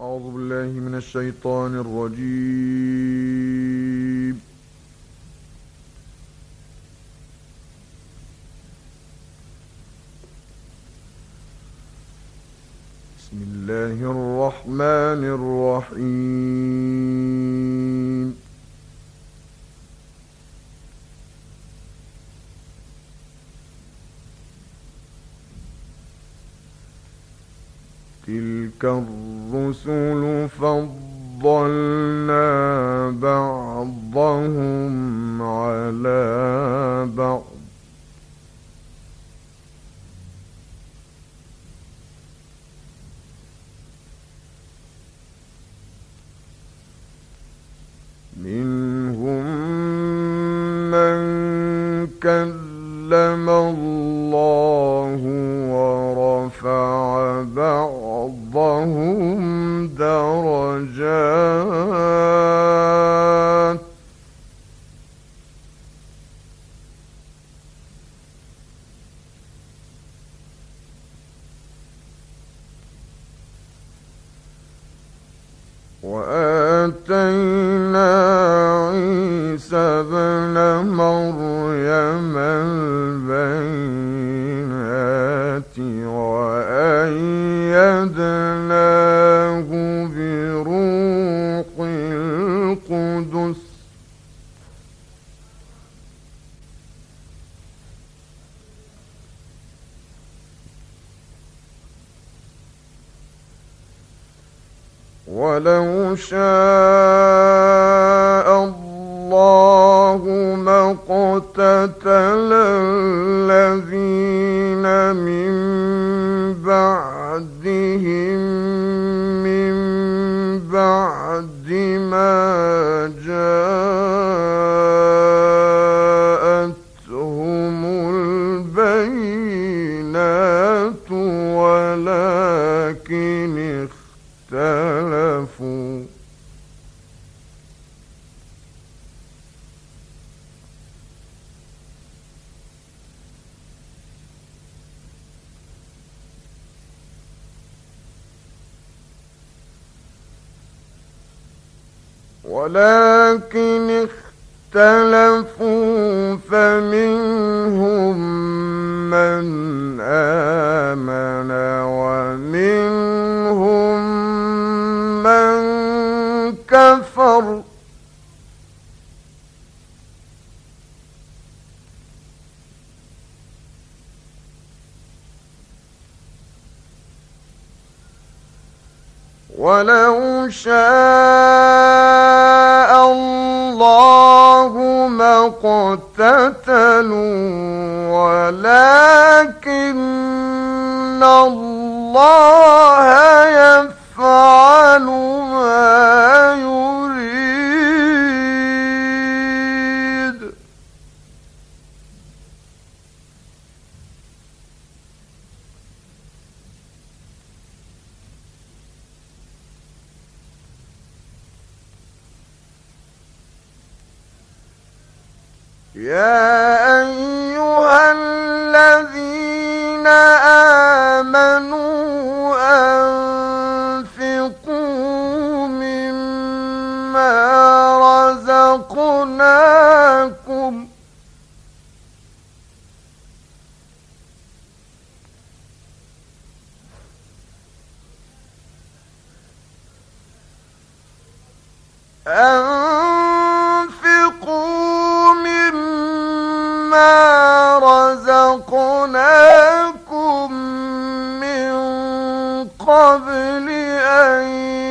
أعوذ بالله من الشيطان الرجيم. بسم الله الرحمن الرحيم. تلك الرسل فضلنا بعضهم على بعض منهم من كلم الله ورفع بعضهم درجات وآتينا عيسى ابن مريم البينات وأيدناه بروح القدس ولو شاء الله ما اقتتل الذين من بعدهم من بعد ما جاءتهم البينات ولكن اختلفوا فمنهم من آمن ومنهم من كفر ولو شاء الله ما اقتتلوا ولكن الله يفعل ما يريد يا أيها الذين آمنوا أنفقوا مما رزقناكم من قبل أن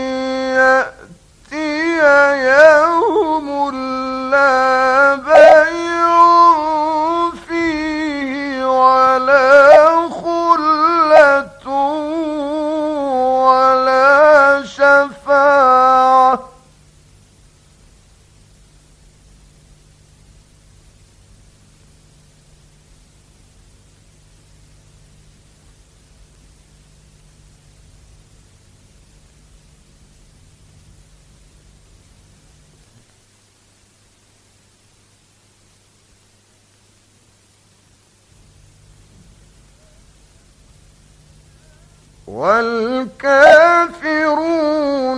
يأتي يوم لا بيع فيه ولا خلة ولا شفاعة والكافرون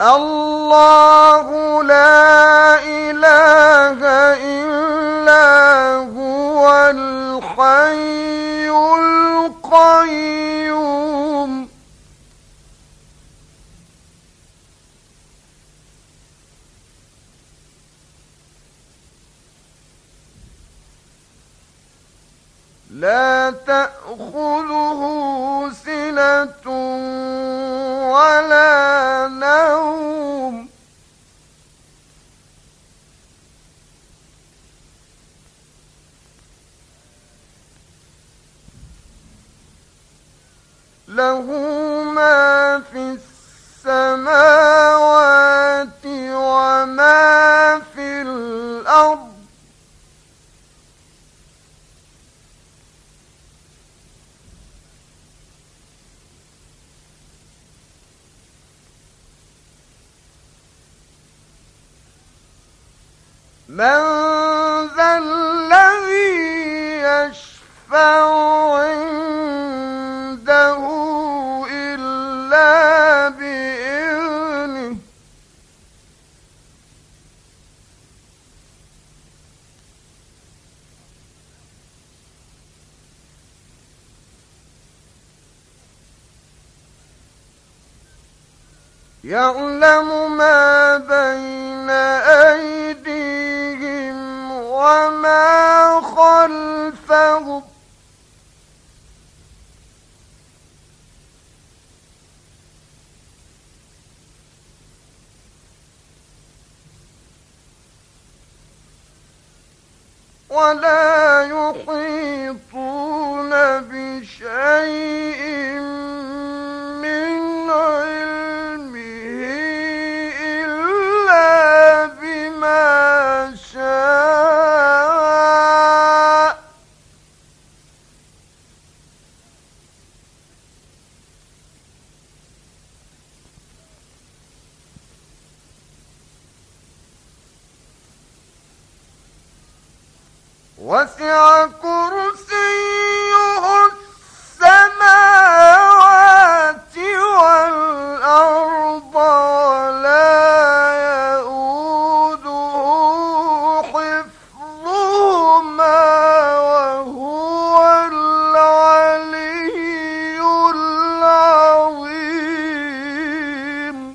الله لا إله إلا هو الحي القيوم لا تأخذه سنة ولا نوم له ما في السماوات وما في الأرض من ذا الذي يشفع عنده إلا بإذنه يعلم ما بين أيديهم وما خلفهم ولا يحيطون بشيء من علمه إلا بما شاء وسع كرسيه السماوات والأرض ولا يؤوده حفظهما وهو العلي العظيم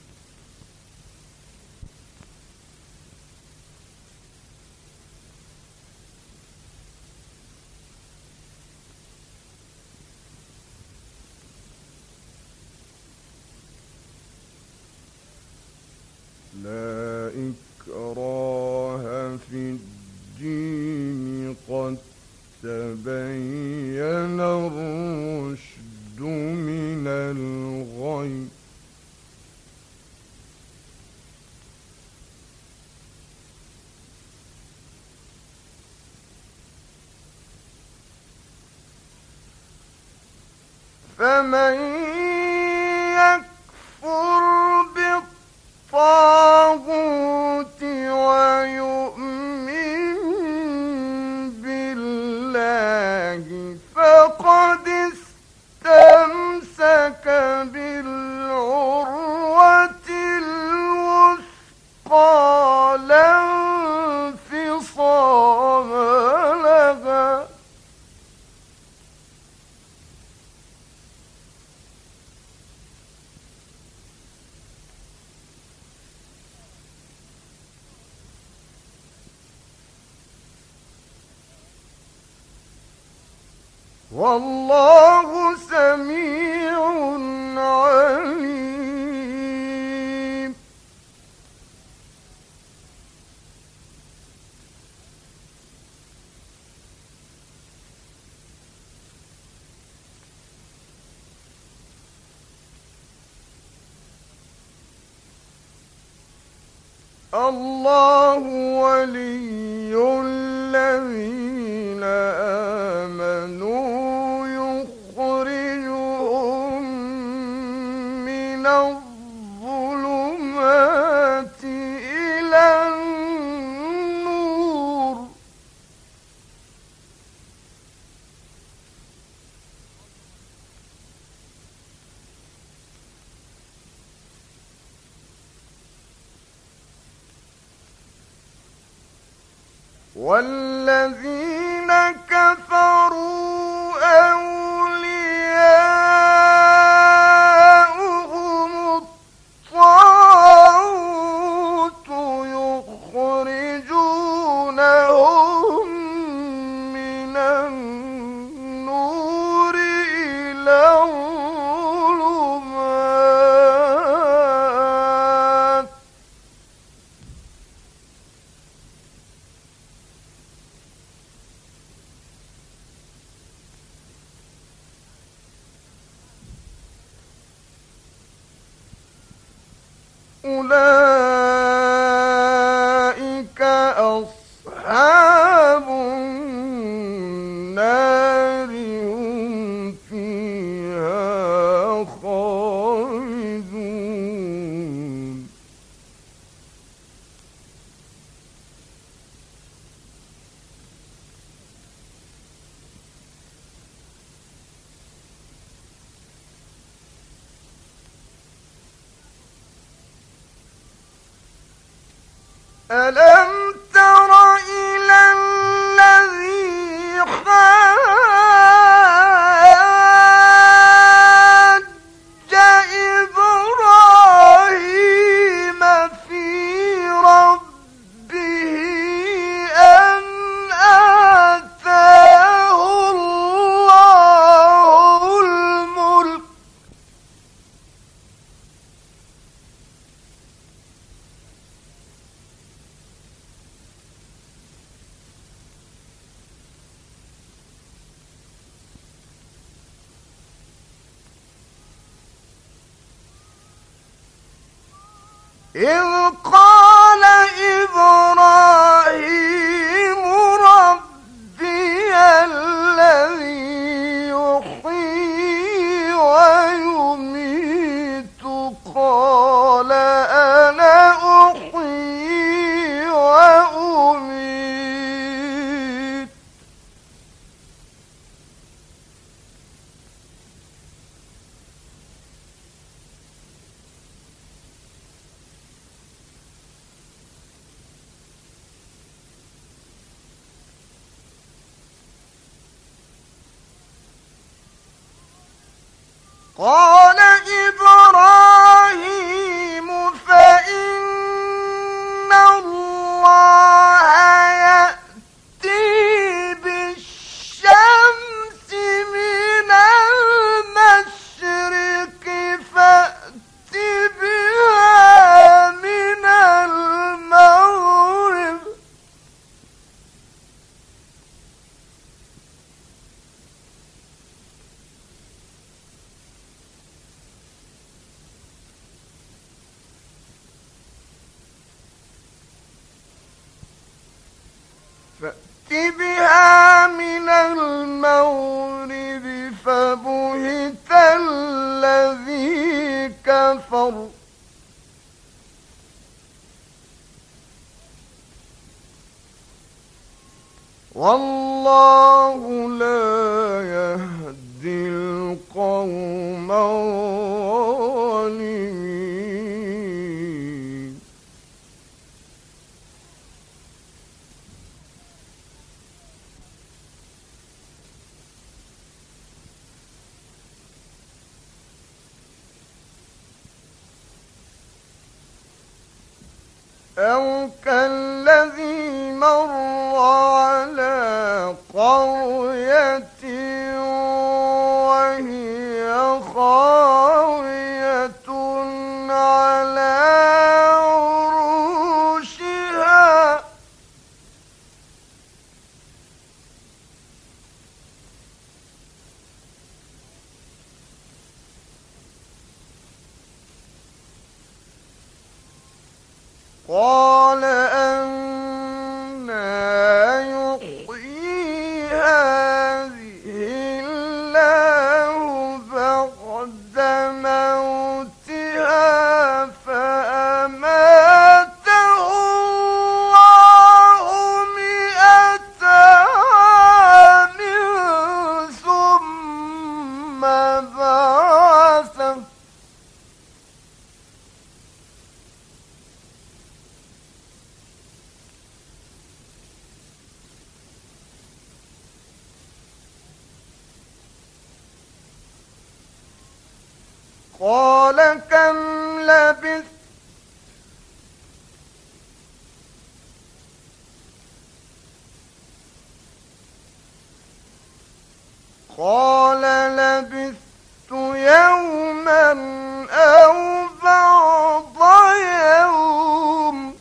لا إكراه في الدين قد تبين الرشد من الغي فمن يكفر بالطاغوت ويؤمن بالله فقد استمسك بالعروة الوثقى لا انفصام لها والله سميع عليم الله ولي الذين آمنوا يخرجهم من الظلمات إلى النور والذين كفروا أولياؤهم الطاغوت يخرجونهم من النور إلى الظلمات أولئك أصحاب النار هم فيها خالدون ألم تر إلى الذي حاج إبراهيم في ربه أن آتاه الله الملك إذ قال إبراهيم ربي الذي يحيي ويميت قال أنا أحيي وأميت قال إبراهيم فإن الله يأتي بالشمس من المشرق فأت بها من المغرب فبهت الذي كفر والله لا يهدي القوم الظالمين أو كالذي مر على قرية وهي خاوية على عروشها قال أنى يحيي هذه الله بعد موتها فأماته الله 100 عام ثم بعثه قال كم لبثت قال لبثت يوما أو بعض يوم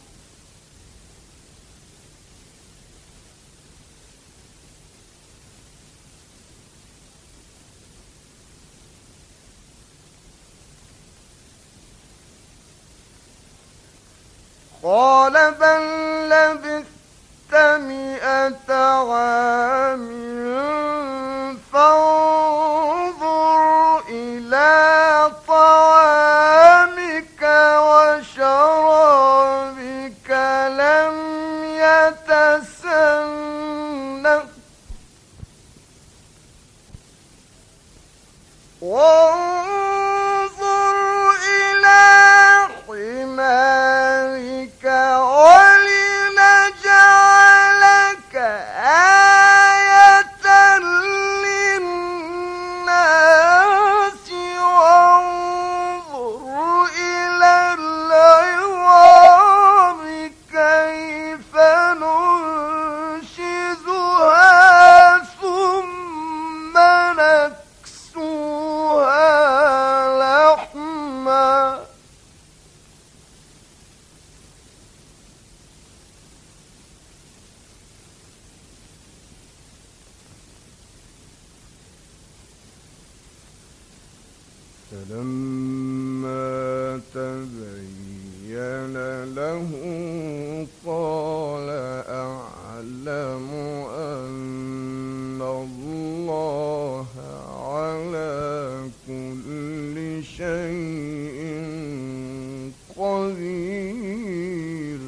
قال بل لبثت 100 عام فانظر إلى طعامك وشرابك لم يتسنه وانظر إلى حمارك ولنجعلك آية للناس وانظر إلى العظام كيف ننشزها ثم نكسوها لحما فلما تبين له قال أعلم أن الله على كل شيء قدير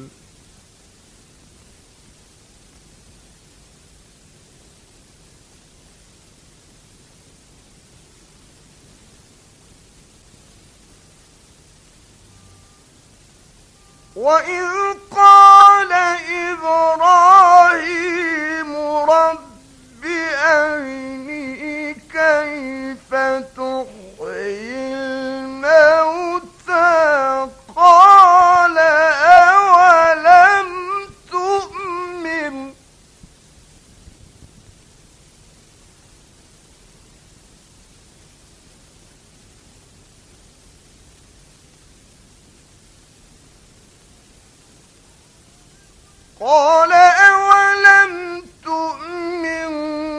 وإذ قال إبراهيم رب أرني كيف تحيي الموتى قال أولم تؤمن قال أولم تؤمن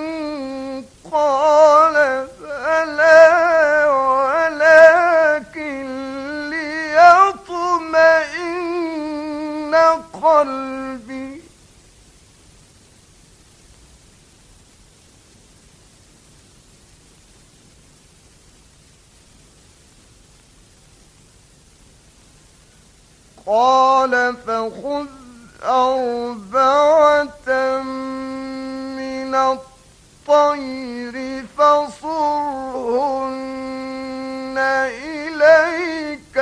قال بلى ولكن ليطمئن قلبي قال فخذ 4 من الطير فصرهن إليك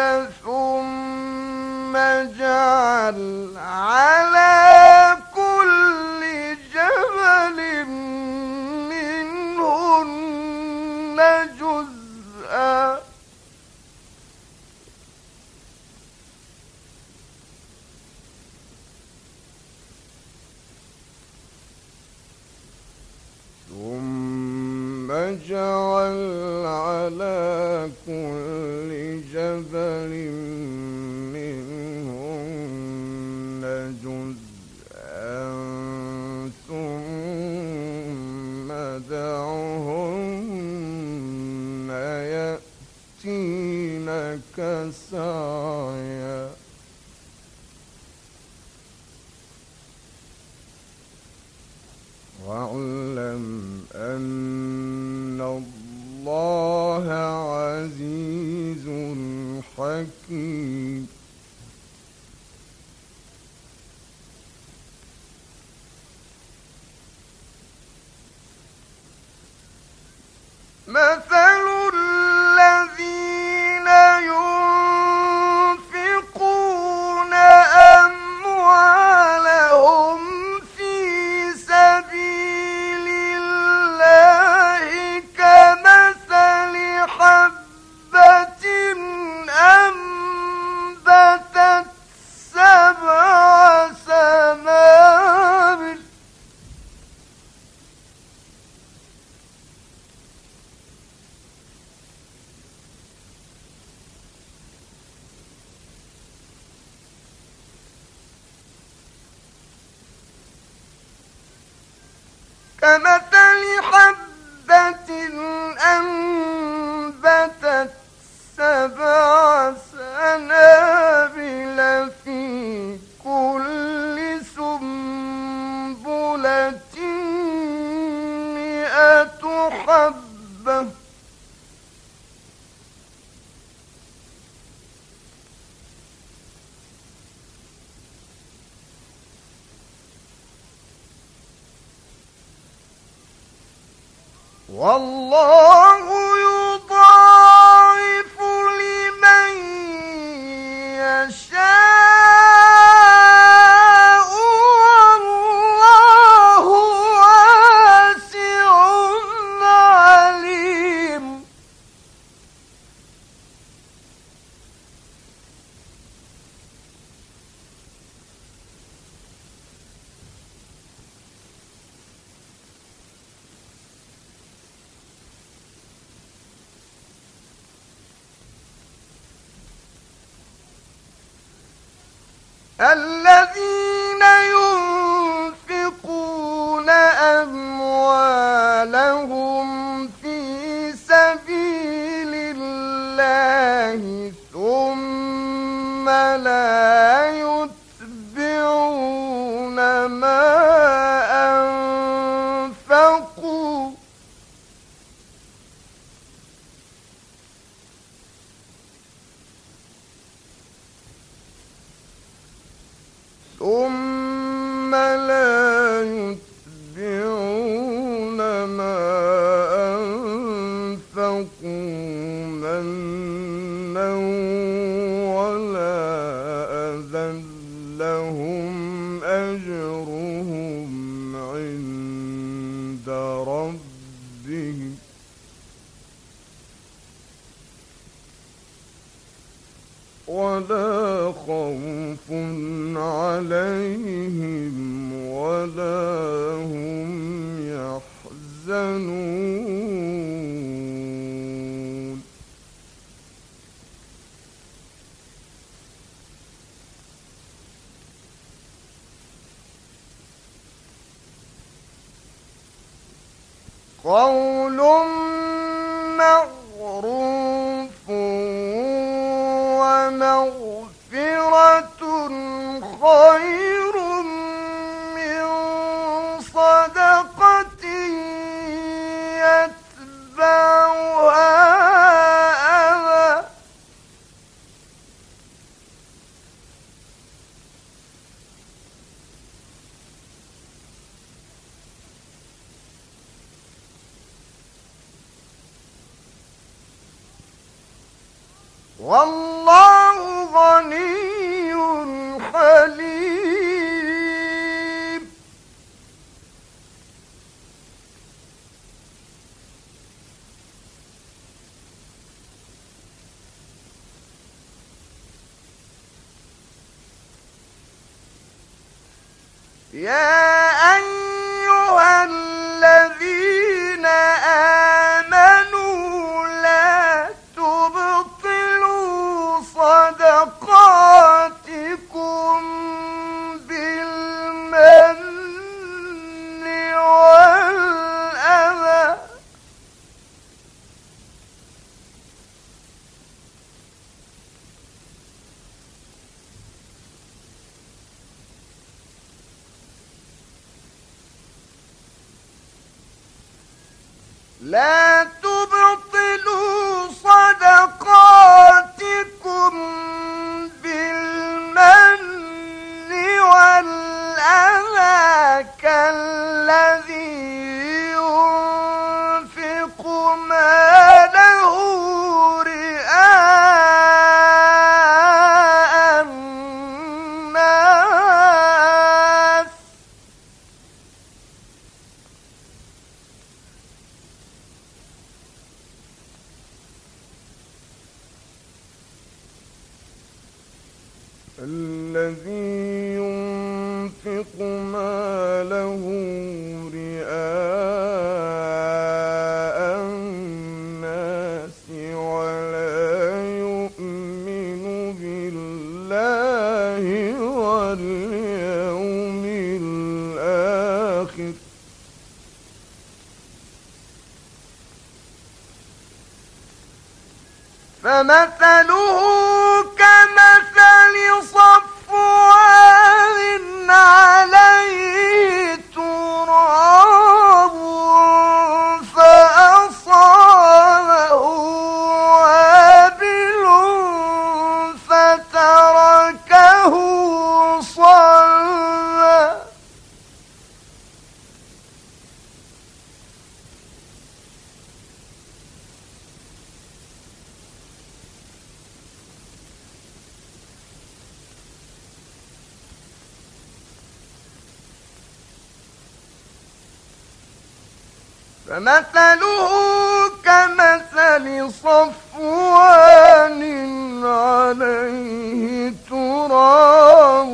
ثم اجعل على كل جبل منهن جزءا ثم اجعل على كل جبل منهن جزءا ثم دعهن يأتينك سعيا واعلم أن الله عزيز حكيم مثل الذين ينفقون أموالهم في سبيل الله كمثل حبة كمثل حبة أنبتت 7 سنابل في كل سنبلة 100 حبة والله يضاعف لمن يشاء والله واسع عليم الذين ينفقون أموالهم في سبيل الله ثم لا يتبعون ما أنفقوا منا ولا أذى لهم أجرهم عند ربهم ولا خوف عليهم ولا هم يحزنون قول معروف ومغفرة خير من صدقة يتبعها أذى والله غني حليم يا أيها الذين آمنوا لا تبطلوا صدقاتكم بالمن والأذى لا تبطلوا صدقاتكم بالمن والأذى كالذي ينفق ماله رئاء الناس الذي ينفق ماله رئاء الناس ولا يؤمن بالله واليوم الآخر فمثله كمثل صفوان عليه تراب فأصابه وابل فتركه صلدا. فمثله كمثل صفوان عليه تراب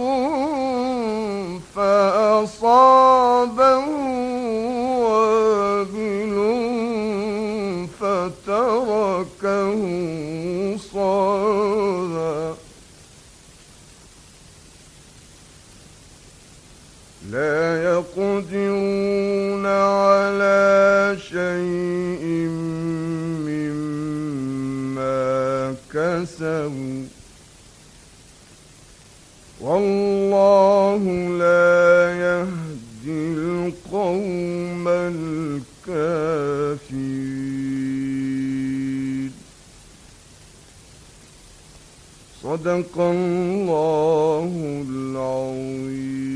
فأصابه وابل فتركه صلدا. لا يقدرون على شيء مما كسبوا والله لا يهدي القوم الكافرين. صدق الله العظيم.